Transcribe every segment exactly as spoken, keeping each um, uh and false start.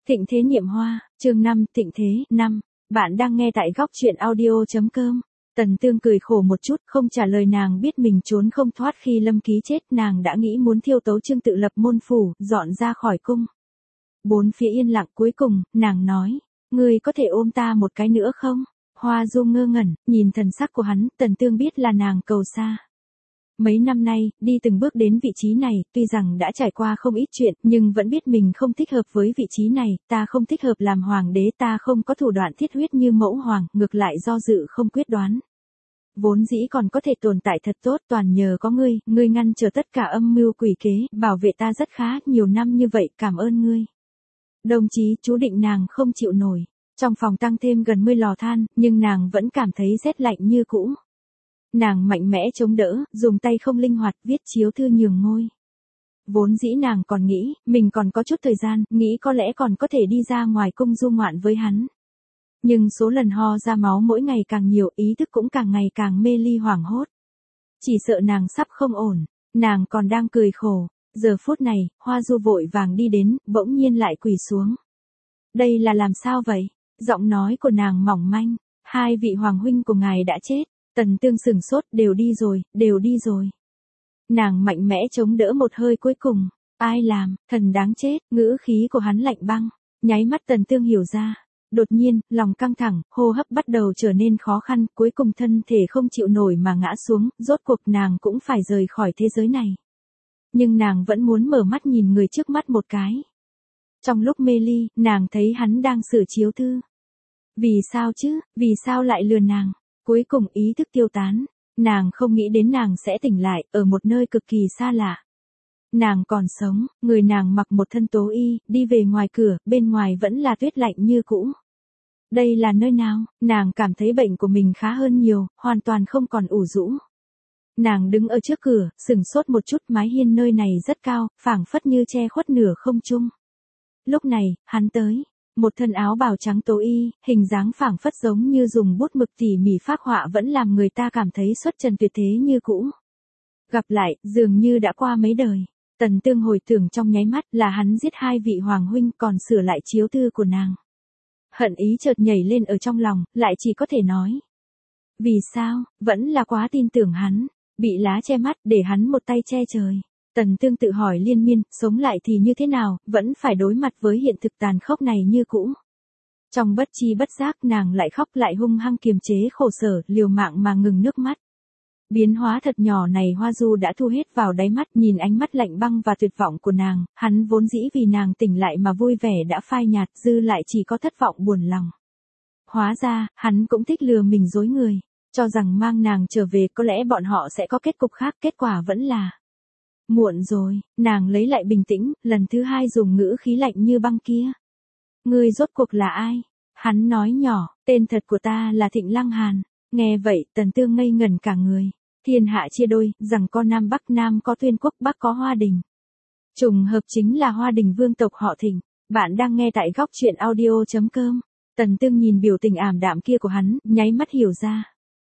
Thịnh thế niệm hoa, chương năm, thịnh thế, năm. Bạn đang nghe tại góc truyện audio.com. Tần Tương cười khổ một chút, không trả lời nàng biết mình trốn không thoát khi Lâm Ký chết, nàng đã nghĩ muốn thiêu Tấu Trương tự lập môn phủ, dọn ra khỏi cung. Bốn phía yên lặng, cuối cùng, nàng nói, ngươi có thể ôm ta một cái nữa không? Hoa Du ngơ ngẩn, nhìn thần sắc của hắn, Tần Tương biết là nàng cầu xa. Mấy năm nay, đi từng bước đến vị trí này, tuy rằng đã trải qua không ít chuyện, nhưng vẫn biết mình không thích hợp với vị trí này, ta không thích hợp làm hoàng đế, ta không có thủ đoạn thiết huyết như mẫu hoàng, ngược lại do dự không quyết đoán. Vốn dĩ còn có thể tồn tại thật tốt, toàn nhờ có ngươi, ngươi ngăn trở tất cả âm mưu quỷ kế, bảo vệ ta rất khá, nhiều năm như vậy, cảm ơn ngươi. Đồng chí, chú định nàng không chịu nổi. Trong phòng tăng thêm gần mươi lò than, nhưng nàng vẫn cảm thấy rét lạnh như cũ. Nàng mạnh mẽ chống đỡ, dùng tay không linh hoạt, viết chiếu thư nhường ngôi. Vốn dĩ nàng còn nghĩ, mình còn có chút thời gian, nghĩ có lẽ còn có thể đi ra ngoài cung du ngoạn với hắn. Nhưng số lần ho ra máu mỗi ngày càng nhiều, ý thức cũng càng ngày càng mê ly hoảng hốt. Chỉ sợ nàng sắp không ổn, nàng còn đang cười khổ. Giờ phút này, Hoa Du vội vàng đi đến, bỗng nhiên lại quỳ xuống. Đây là làm sao vậy? Giọng nói của nàng mỏng manh, hai vị hoàng huynh của ngài đã chết. Tần Tương sừng sốt, đều đi rồi, đều đi rồi. Nàng mạnh mẽ chống đỡ một hơi cuối cùng, ai làm, thần đáng chết, ngữ khí của hắn lạnh băng, nháy mắt Tần Tương hiểu ra. Đột nhiên, lòng căng thẳng, hô hấp bắt đầu trở nên khó khăn, cuối cùng thân thể không chịu nổi mà ngã xuống, rốt cuộc nàng cũng phải rời khỏi thế giới này. Nhưng nàng vẫn muốn mở mắt nhìn người trước mắt một cái. Trong lúc mê ly, nàng thấy hắn đang sửa chiếu thư. Vì sao chứ, vì sao lại lừa nàng? Cuối cùng ý thức tiêu tán, nàng không nghĩ đến nàng sẽ tỉnh lại, ở một nơi cực kỳ xa lạ. Nàng còn sống, người nàng mặc một thân tố y, đi về ngoài cửa, bên ngoài vẫn là tuyết lạnh như cũ. Đây là nơi nào? Nàng cảm thấy bệnh của mình khá hơn nhiều, hoàn toàn không còn ủ rũ. Nàng đứng ở trước cửa, sừng sốt một chút, mái hiên nơi này rất cao, phảng phất như che khuất nửa không trung. Lúc này, hắn tới. Một thân áo bào trắng tố y, hình dáng phảng phất giống như dùng bút mực tỉ mỉ phác họa vẫn làm người ta cảm thấy xuất trần tuyệt thế như cũ. Gặp lại, dường như đã qua mấy đời. Tần Tương hồi tưởng trong nháy mắt là hắn giết hai vị hoàng huynh còn sửa lại chiếu thư của nàng. Hận ý chợt nhảy lên ở trong lòng, lại chỉ có thể nói. Vì sao, vẫn là quá tin tưởng hắn, bị lá che mắt để hắn một tay che trời. Tần Tương tự hỏi liên miên, sống lại thì như thế nào, vẫn phải đối mặt với hiện thực tàn khốc này như cũ. Trong bất chi bất giác nàng lại khóc lại hung hăng kiềm chế khổ sở, liều mạng mà ngừng nước mắt. Biến hóa thật nhỏ này Hoa Du đã thu hết vào đáy mắt, nhìn ánh mắt lạnh băng và tuyệt vọng của nàng, hắn vốn dĩ vì nàng tỉnh lại mà vui vẻ đã phai nhạt, dư lại chỉ có thất vọng buồn lòng. Hóa ra, hắn cũng thích lừa mình dối người, cho rằng mang nàng trở về có lẽ bọn họ sẽ có kết cục khác, kết quả vẫn là muộn rồi. Nàng lấy lại bình tĩnh, lần thứ hai dùng ngữ khí lạnh như băng kia. Ngươi rốt cuộc là ai? Hắn nói nhỏ, tên thật của ta là Thịnh Lăng Hàn. Nghe vậy, Tần Tương ngây ngẩn cả người. Thiên hạ chia đôi, rằng có Nam Bắc, Nam có Tuyên Quốc, Bắc có Hoa Đình. Trùng hợp chính là Hoa Đình vương tộc họ Thịnh. Bạn đang nghe tại góc truyện audio.com. Tần Tương nhìn biểu tình ảm đạm kia của hắn, nháy mắt hiểu ra.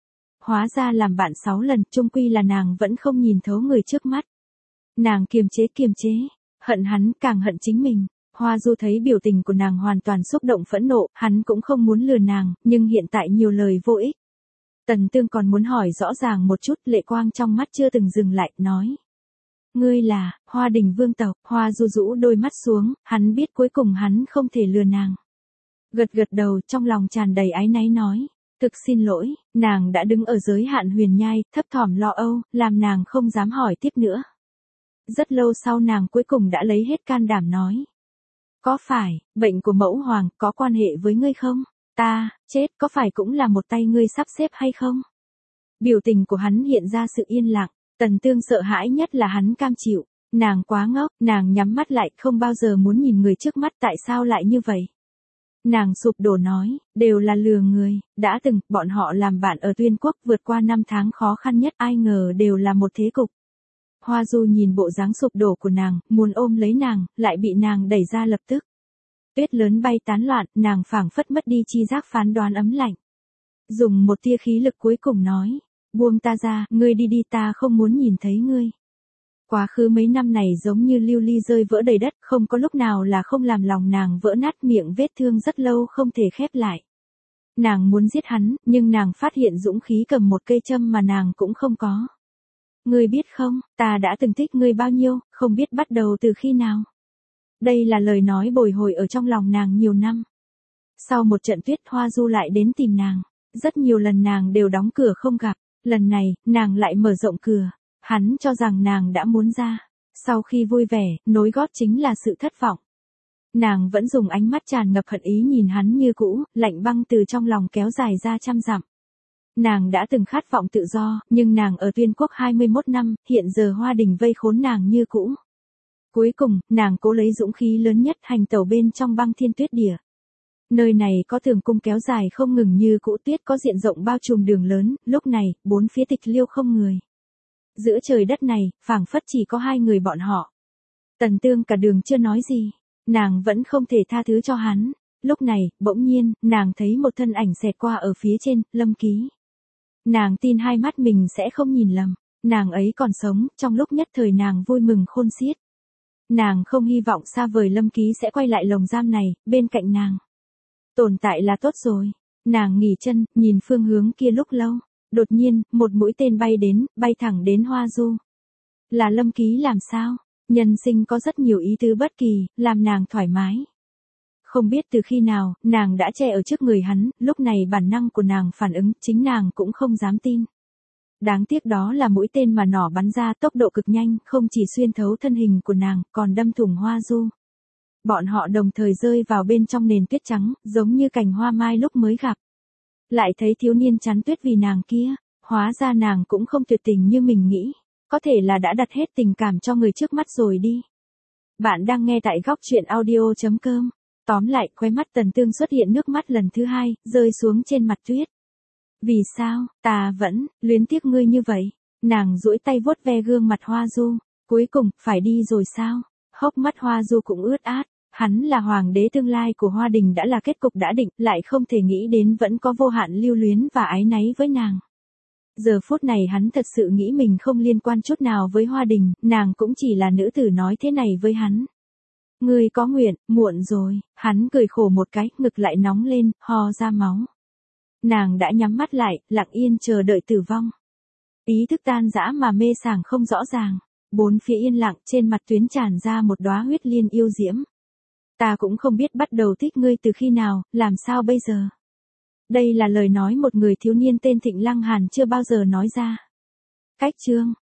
Hóa ra làm bạn sáu lần, chung quy là nàng vẫn không nhìn thấu người trước mắt. Nàng kiềm chế kiềm chế, hận hắn càng hận chính mình. Hoa Du thấy biểu tình của nàng hoàn toàn xúc động phẫn nộ, hắn cũng không muốn lừa nàng, nhưng hiện tại nhiều lời vô ích. Tần Tương còn muốn hỏi rõ ràng một chút, lệ quang trong mắt chưa từng dừng lại, nói. Ngươi là, Hoa Đình vương tộc. Hoa Du rũ đôi mắt xuống, hắn biết cuối cùng hắn không thể lừa nàng. Gật gật đầu, trong lòng tràn đầy áy náy nói. Thực xin lỗi, nàng đã đứng ở giới hạn huyền nhai, thấp thỏm lo âu, làm nàng không dám hỏi tiếp nữa. Rất lâu sau nàng cuối cùng đã lấy hết can đảm nói. Có phải, bệnh của mẫu hoàng có quan hệ với ngươi không? Ta, chết có phải cũng là một tay ngươi sắp xếp hay không? Biểu tình của hắn hiện ra sự yên lặng, Tần Tương sợ hãi nhất là hắn cam chịu. Nàng quá ngốc, nàng nhắm mắt lại không bao giờ muốn nhìn người trước mắt, tại sao lại như vậy? Nàng sụp đổ nói, đều là lừa người, đã từng, bọn họ làm bạn ở Tuyên Quốc vượt qua năm tháng khó khăn nhất, ai ngờ đều là một thế cục. Hoa Du nhìn bộ dáng sụp đổ của nàng, muốn ôm lấy nàng, lại bị nàng đẩy ra lập tức. Tuyết lớn bay tán loạn, nàng phảng phất mất đi chi giác phán đoán ấm lạnh. Dùng một tia khí lực cuối cùng nói, buông ta ra, ngươi đi đi, ta không muốn nhìn thấy ngươi. Quá khứ mấy năm này giống như lưu ly rơi vỡ đầy đất, không có lúc nào là không làm lòng nàng vỡ nát, miệng vết thương rất lâu không thể khép lại. Nàng muốn giết hắn, nhưng nàng phát hiện dũng khí cầm một cây châm mà nàng cũng không có. Ngươi biết không, ta đã từng thích ngươi bao nhiêu, không biết bắt đầu từ khi nào. Đây là lời nói bồi hồi ở trong lòng nàng nhiều năm. Sau một trận tuyết, Hoa Du lại đến tìm nàng. Rất nhiều lần nàng đều đóng cửa không gặp. Lần này, nàng lại mở rộng cửa. Hắn cho rằng nàng đã muốn ra. Sau khi vui vẻ, nối gót chính là sự thất vọng. Nàng vẫn dùng ánh mắt tràn ngập hận ý nhìn hắn như cũ, lạnh băng từ trong lòng kéo dài ra trăm dặm. Nàng đã từng khát vọng tự do, nhưng nàng ở Tuyên Quốc hai mươi mốt năm, hiện giờ Hoa Đình vây khốn nàng như cũ. Cuối cùng, nàng cố lấy dũng khí lớn nhất hành tẩu bên trong băng thiên tuyết địa. Nơi này có tường cung kéo dài không ngừng như cũ, tuyết có diện rộng bao trùm đường lớn, lúc này, bốn phía tịch liêu không người. Giữa trời đất này, phảng phất chỉ có hai người bọn họ. Tần Tương cả đường chưa nói gì, nàng vẫn không thể tha thứ cho hắn. Lúc này, bỗng nhiên, nàng thấy một thân ảnh xẹt qua ở phía trên, Lâm Ký. Nàng tin hai mắt mình sẽ không nhìn lầm, nàng ấy còn sống, trong lúc nhất thời nàng vui mừng khôn xiết. Nàng không hy vọng xa vời Lâm Ký sẽ quay lại lồng giam này, bên cạnh nàng. Tồn tại là tốt rồi. Nàng nghỉ chân, nhìn phương hướng kia lúc lâu. Đột nhiên, một mũi tên bay đến, bay thẳng đến Hoa Du. Là Lâm Ký làm sao? Nhân sinh có rất nhiều ý tứ bất kỳ, làm nàng thoải mái. Không biết từ khi nào, nàng đã che ở trước người hắn, lúc này bản năng của nàng phản ứng, chính nàng cũng không dám tin. Đáng tiếc đó là mũi tên mà nỏ bắn ra tốc độ cực nhanh, không chỉ xuyên thấu thân hình của nàng, còn đâm thủng Hoa Du. Bọn họ đồng thời rơi vào bên trong nền tuyết trắng, giống như cành hoa mai lúc mới gặp. Lại thấy thiếu niên chắn tuyết vì nàng kia, hóa ra nàng cũng không tuyệt tình như mình nghĩ, có thể là đã đặt hết tình cảm cho người trước mắt rồi đi. Bạn đang nghe tại góc truyện audio chấm com. Tóm lại, khóe mắt Tần Tương xuất hiện nước mắt lần thứ hai, rơi xuống trên mặt tuyết. Vì sao, ta vẫn, luyến tiếc ngươi như vậy? Nàng duỗi tay vuốt ve gương mặt Hoa Du, cuối cùng, phải đi rồi sao? Hốc mắt Hoa Du cũng ướt át, hắn là hoàng đế tương lai của Hoa Đình đã là kết cục đã định, lại không thể nghĩ đến vẫn có vô hạn lưu luyến và áy náy với nàng. Giờ phút này hắn thật sự nghĩ mình không liên quan chút nào với Hoa Đình, nàng cũng chỉ là nữ tử nói thế này với hắn. Ngươi có nguyện, muộn rồi, hắn cười khổ một cái, ngực lại nóng lên, ho ra máu. Nàng đã nhắm mắt lại, lặng yên chờ đợi tử vong. Ý thức tan rã mà mê sảng không rõ ràng. Bốn phía yên lặng, trên mặt tuyến tràn ra một đóa huyết liên yêu diễm. Ta cũng không biết bắt đầu thích ngươi từ khi nào, làm sao bây giờ. Đây là lời nói một người thiếu niên tên Thịnh Lăng Hàn chưa bao giờ nói ra. Cách chương.